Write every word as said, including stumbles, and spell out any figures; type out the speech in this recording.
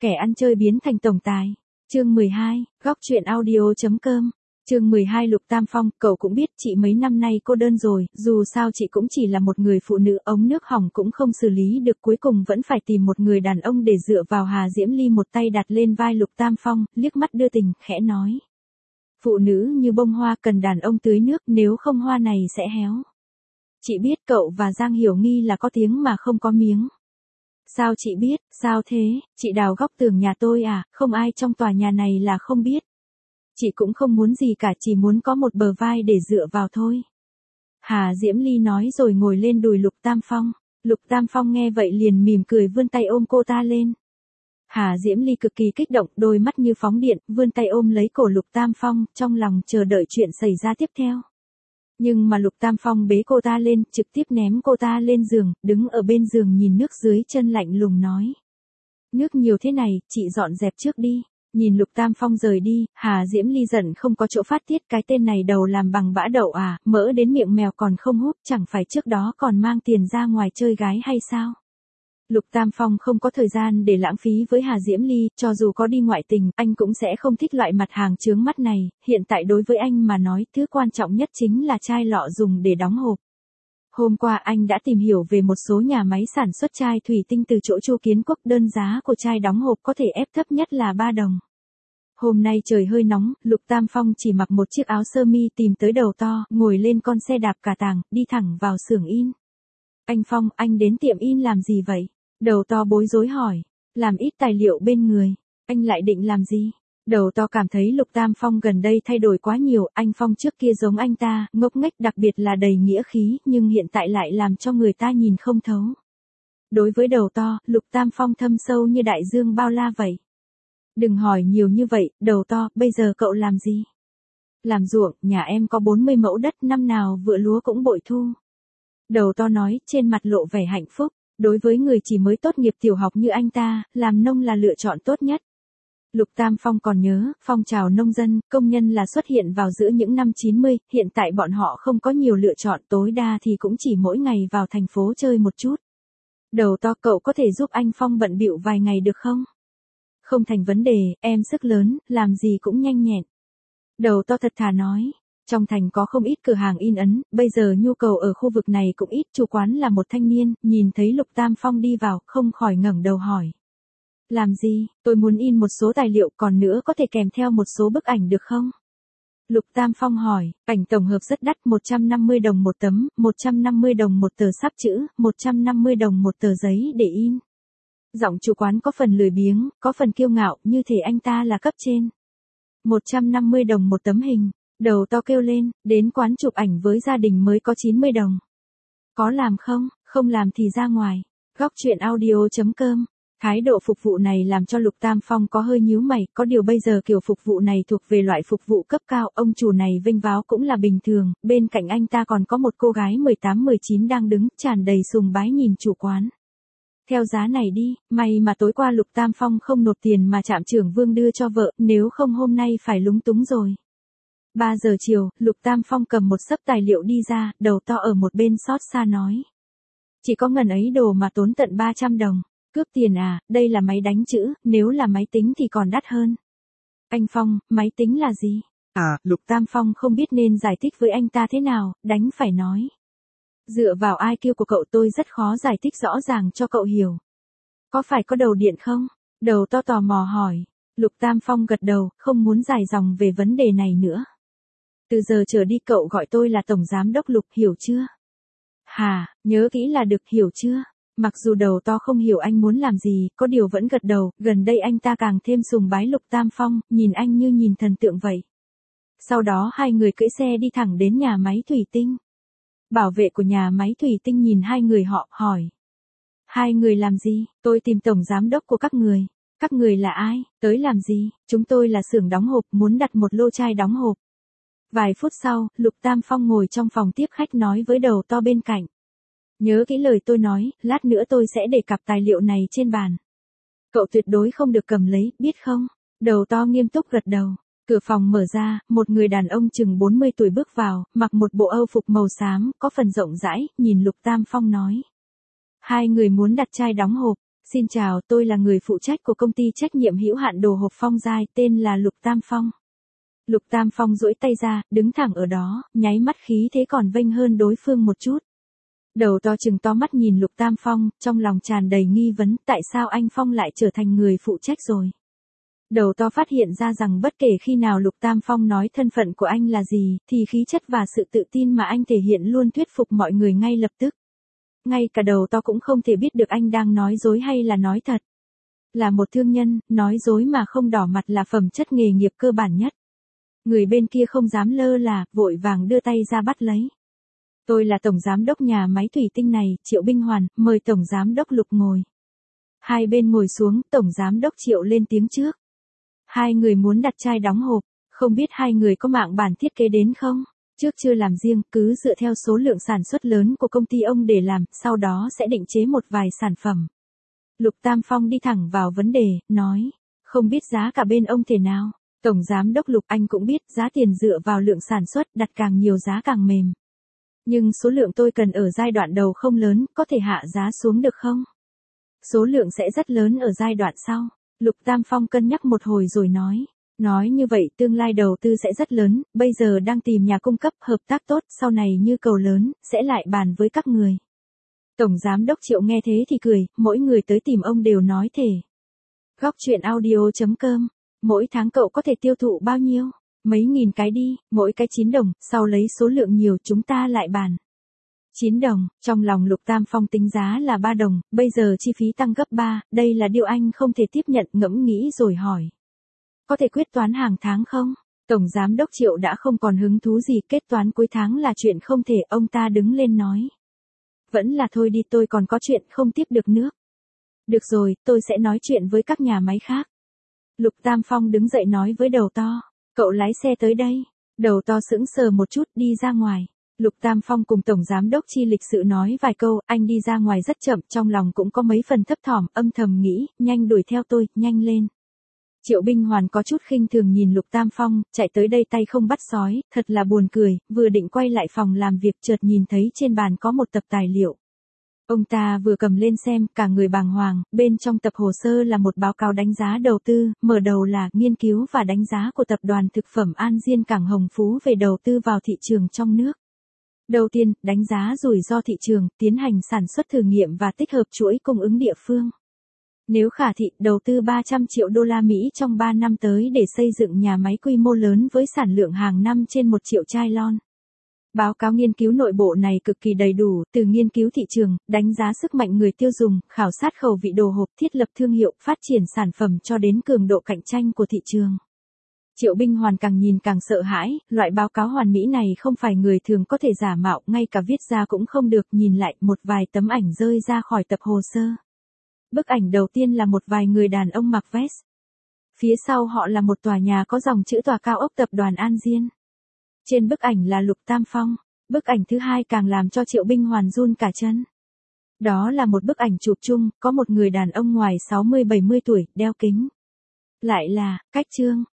Kẻ ăn chơi biến thành tổng tài. Chương mười hai, góc truyện audio.com. Chương mười hai Lục Tam Phong, cậu cũng biết chị mấy năm nay cô đơn rồi, dù sao chị cũng chỉ là một người phụ nữ, ống nước hỏng cũng không xử lý được, cuối cùng vẫn phải tìm một người đàn ông để dựa vào. Hà Diễm Ly một tay đặt lên vai Lục Tam Phong, liếc mắt đưa tình, khẽ nói. Phụ nữ như bông hoa cần đàn ông tưới nước, nếu không hoa này sẽ héo. Chị biết cậu và Giang Hiểu Nghi là có tiếng mà không có miếng. Sao chị biết, sao thế, chị đào góc tường nhà tôi à, không ai trong tòa nhà này là không biết. Chị cũng không muốn gì cả, chỉ muốn có một bờ vai để dựa vào thôi. Hà Diễm Ly nói rồi ngồi lên đùi Lục Tam Phong. Lục Tam Phong nghe vậy liền mỉm cười vươn tay ôm cô ta lên. Hà Diễm Ly cực kỳ kích động, đôi mắt như phóng điện, vươn tay ôm lấy cổ Lục Tam Phong, trong lòng chờ đợi chuyện xảy ra tiếp theo. Nhưng mà Lục Tam Phong bế cô ta lên, trực tiếp ném cô ta lên giường, đứng ở bên giường nhìn nước dưới chân lạnh lùng nói. Nước nhiều thế này, chị dọn dẹp trước đi. Nhìn Lục Tam Phong rời đi, Hà Diễm Ly giận không có chỗ phát tiết, cái tên này đầu làm bằng bã đậu à, mỡ đến miệng mèo còn không hút, chẳng phải trước đó còn mang tiền ra ngoài chơi gái hay sao? Lục Tam Phong không có thời gian để lãng phí với Hà Diễm Ly, cho dù có đi ngoại tình, anh cũng sẽ không thích loại mặt hàng chướng mắt này, hiện tại đối với anh mà nói, thứ quan trọng nhất chính là chai lọ dùng để đóng hộp. Hôm qua anh đã tìm hiểu về một số nhà máy sản xuất chai thủy tinh từ chỗ Chu Kiến Quốc, đơn giá của chai đóng hộp có thể ép thấp nhất là ba đồng. Hôm nay trời hơi nóng, Lục Tam Phong chỉ mặc một chiếc áo sơ mi tìm tới Đầu To, ngồi lên con xe đạp cả tàng, đi thẳng vào xưởng in. Anh Phong, anh đến tiệm in làm gì vậy? Đầu To bối rối hỏi. Làm ít tài liệu bên người. Anh lại định làm gì? Đầu To cảm thấy Lục Tam Phong gần đây thay đổi quá nhiều, anh Phong trước kia giống anh ta, ngốc nghếch đặc biệt là đầy nghĩa khí, nhưng hiện tại lại làm cho người ta nhìn không thấu. Đối với Đầu To, Lục Tam Phong thâm sâu như đại dương bao la vậy. Đừng hỏi nhiều như vậy, Đầu To, bây giờ cậu làm gì? Làm ruộng, nhà em có bốn mươi mẫu đất, năm nào vựa lúa cũng bội thu. Đầu To nói, trên mặt lộ vẻ hạnh phúc, đối với người chỉ mới tốt nghiệp tiểu học như anh ta, làm nông là lựa chọn tốt nhất. Lục Tam Phong còn nhớ, phong trào nông dân, công nhân là xuất hiện vào giữa những năm chín mươi, hiện tại bọn họ không có nhiều lựa chọn, tối đa thì cũng chỉ mỗi ngày vào thành phố chơi một chút. Đầu To, cậu có thể giúp anh Phong bận bịu vài ngày được không? Không thành vấn đề, em sức lớn, làm gì cũng nhanh nhẹn. Đầu To thật thà nói. Trong thành có không ít cửa hàng in ấn, bây giờ nhu cầu ở khu vực này cũng ít, chủ quán là một thanh niên, nhìn thấy Lục Tam Phong đi vào, không khỏi ngẩng đầu hỏi. Làm gì, tôi muốn in một số tài liệu, còn nữa có thể kèm theo một số bức ảnh được không? Lục Tam Phong hỏi, ảnh tổng hợp rất đắt, một trăm năm mươi đồng một tấm, một trăm năm mươi đồng một tờ sắp chữ, một trăm năm mươi đồng một tờ giấy để in. Giọng chủ quán có phần lười biếng, có phần kiêu ngạo, như thể anh ta là cấp trên. một trăm năm mươi đồng một tấm hình. Đầu To kêu lên, đến quán chụp ảnh với gia đình mới có chín mươi đồng. Có làm không, không làm thì ra ngoài. Góc truyện audio.com. Thái độ phục vụ này làm cho Lục Tam Phong có hơi nhíu mày, có điều bây giờ kiểu phục vụ này thuộc về loại phục vụ cấp cao, ông chủ này vênh váo cũng là bình thường, bên cạnh anh ta còn có một cô gái mười tám mười chín đang đứng, tràn đầy sùng bái nhìn chủ quán. Theo giá này đi, may mà tối qua Lục Tam Phong không nộp tiền mà trạm trưởng Vương đưa cho vợ, nếu không hôm nay phải lúng túng rồi. ba giờ chiều, Lục Tam Phong cầm một xấp tài liệu đi ra, Đầu To ở một bên xót xa nói. Chỉ có ngần ấy đồ mà tốn tận ba trăm đồng. Cướp tiền à, đây là máy đánh chữ, nếu là máy tính thì còn đắt hơn. Anh Phong, máy tính là gì? À, Lục Tam Phong không biết nên giải thích với anh ta thế nào, đành phải nói. Dựa vào i kiu của cậu tôi rất khó giải thích rõ ràng cho cậu hiểu. Có phải có đầu điện không? Đầu To tò mò hỏi. Lục Tam Phong gật đầu, không muốn dài dòng về vấn đề này nữa. Từ giờ trở đi cậu gọi tôi là Tổng Giám Đốc Lục, hiểu chưa? Hà, nhớ kỹ là được, hiểu chưa? Mặc dù Đầu To không hiểu anh muốn làm gì, có điều vẫn gật đầu, gần đây anh ta càng thêm sùng bái Lục Tam Phong, nhìn anh như nhìn thần tượng vậy. Sau đó hai người cưỡi xe đi thẳng đến nhà máy thủy tinh. Bảo vệ của nhà máy thủy tinh nhìn hai người họ, hỏi. Hai người làm gì? Tôi tìm Tổng Giám Đốc của các người. Các người là ai? Tới làm gì? Chúng tôi là xưởng đóng hộp, muốn đặt một lô chai đóng hộp. Vài phút sau, Lục Tam Phong ngồi trong phòng tiếp khách nói với Đầu To bên cạnh. Nhớ kỹ lời tôi nói, lát nữa tôi sẽ để cặp tài liệu này trên bàn. Cậu tuyệt đối không được cầm lấy, biết không? Đầu To nghiêm túc gật đầu. Cửa phòng mở ra, một người đàn ông chừng bốn mươi tuổi bước vào, mặc một bộ âu phục màu xám, có phần rộng rãi, nhìn Lục Tam Phong nói. Hai người muốn đặt chai đóng hộp. Xin chào, tôi là người phụ trách của công ty trách nhiệm hữu hạn đồ hộp Phong Giai, tên là Lục Tam Phong. Lục Tam Phong duỗi tay ra, đứng thẳng ở đó, nháy mắt khí thế còn vênh hơn đối phương một chút. Đầu to trừng to mắt nhìn Lục Tam Phong, trong lòng tràn đầy nghi vấn, tại sao anh Phong lại trở thành người phụ trách rồi. Đầu to phát hiện ra rằng bất kể khi nào Lục Tam Phong nói thân phận của anh là gì, thì khí chất và sự tự tin mà anh thể hiện luôn thuyết phục mọi người ngay lập tức. Ngay cả đầu to cũng không thể biết được anh đang nói dối hay là nói thật. Là một thương nhân, nói dối mà không đỏ mặt là phẩm chất nghề nghiệp cơ bản nhất. Người bên kia không dám lơ là, vội vàng đưa tay ra bắt lấy. Tôi là tổng giám đốc nhà máy thủy tinh này, Triệu Binh Hoàn, mời tổng giám đốc Lục ngồi. Hai bên ngồi xuống, tổng giám đốc Triệu lên tiếng trước. Hai người muốn đặt chai đóng hộp, không biết hai người có mạng bản thiết kế đến không? Trước chưa làm riêng, cứ dựa theo số lượng sản xuất lớn của công ty ông để làm, sau đó sẽ định chế một vài sản phẩm. Lục Tam Phong đi thẳng vào vấn đề, nói, không biết giá cả bên ông thế nào. Tổng giám đốc Lục, anh cũng biết, giá tiền dựa vào lượng sản xuất, đặt càng nhiều giá càng mềm. Nhưng số lượng tôi cần ở giai đoạn đầu không lớn, có thể hạ giá xuống được không? Số lượng sẽ rất lớn ở giai đoạn sau. Lục Tam Phong cân nhắc một hồi rồi nói. Nói như vậy tương lai đầu tư sẽ rất lớn, bây giờ đang tìm nhà cung cấp hợp tác tốt, sau này như cầu lớn, sẽ lại bàn với các người. Tổng giám đốc Triệu nghe thế thì cười, mỗi người tới tìm ông đều nói thể. Góc truyện audio chấm com, mỗi tháng cậu có thể tiêu thụ bao nhiêu? Mấy nghìn cái đi, mỗi cái chín đồng, sau lấy số lượng nhiều chúng ta lại bàn. chín đồng, trong lòng Lục Tam Phong tính giá là ba đồng, bây giờ chi phí tăng gấp ba, đây là điều anh không thể tiếp nhận, ngẫm nghĩ rồi hỏi. Có thể quyết toán hàng tháng không? Tổng giám đốc Triệu đã không còn hứng thú gì, kết toán cuối tháng là chuyện không thể, ông ta đứng lên nói. Vẫn là thôi đi, tôi còn có chuyện không tiếp được nước. Được rồi, tôi sẽ nói chuyện với các nhà máy khác. Lục Tam Phong đứng dậy nói với đầu to, cậu lái xe tới đây. Đầu to sững sờ một chút, đi ra ngoài. Lục Tam Phong cùng Tổng Giám đốc Chi lịch sự nói vài câu, anh đi ra ngoài rất chậm, trong lòng cũng có mấy phần thấp thỏm, âm thầm nghĩ, nhanh đuổi theo tôi, nhanh lên. Triệu Binh Hoàn có chút khinh thường nhìn Lục Tam Phong, chạy tới đây tay không bắt sói, thật là buồn cười, vừa định quay lại phòng làm việc chợt nhìn thấy trên bàn có một tập tài liệu. Ông ta vừa cầm lên xem, cả người bàng hoàng, bên trong tập hồ sơ là một báo cáo đánh giá đầu tư, mở đầu là nghiên cứu và đánh giá của tập đoàn thực phẩm An Diên Cảng Hồng Phú về đầu tư vào thị trường trong nước. Đầu tiên, đánh giá rủi ro thị trường, tiến hành sản xuất thử nghiệm và tích hợp chuỗi cung ứng địa phương. Nếu khả thị, đầu tư ba trăm triệu đô la Mỹ trong ba năm tới để xây dựng nhà máy quy mô lớn với sản lượng hàng năm trên một triệu chai lon. Báo cáo nghiên cứu nội bộ này cực kỳ đầy đủ, từ nghiên cứu thị trường, đánh giá sức mạnh người tiêu dùng, khảo sát khẩu vị đồ hộp, thiết lập thương hiệu, phát triển sản phẩm cho đến cường độ cạnh tranh của thị trường. Triệu Binh Hoàn càng nhìn càng sợ hãi, loại báo cáo hoàn mỹ này không phải người thường có thể giả mạo, ngay cả viết ra cũng không được, nhìn lại, một vài tấm ảnh rơi ra khỏi tập hồ sơ. Bức ảnh đầu tiên là một vài người đàn ông mặc vest. Phía sau họ là một tòa nhà có dòng chữ tòa cao ốc tập đoàn An Diên. Trên bức ảnh là Lục Tam Phong. Bức ảnh thứ hai càng làm cho Triệu Binh Hoàn run cả chân. Đó là một bức ảnh chụp chung, có một người đàn ông ngoài sáu mươi bảy mươi tuổi, đeo kính. Lại là, Cách Trương.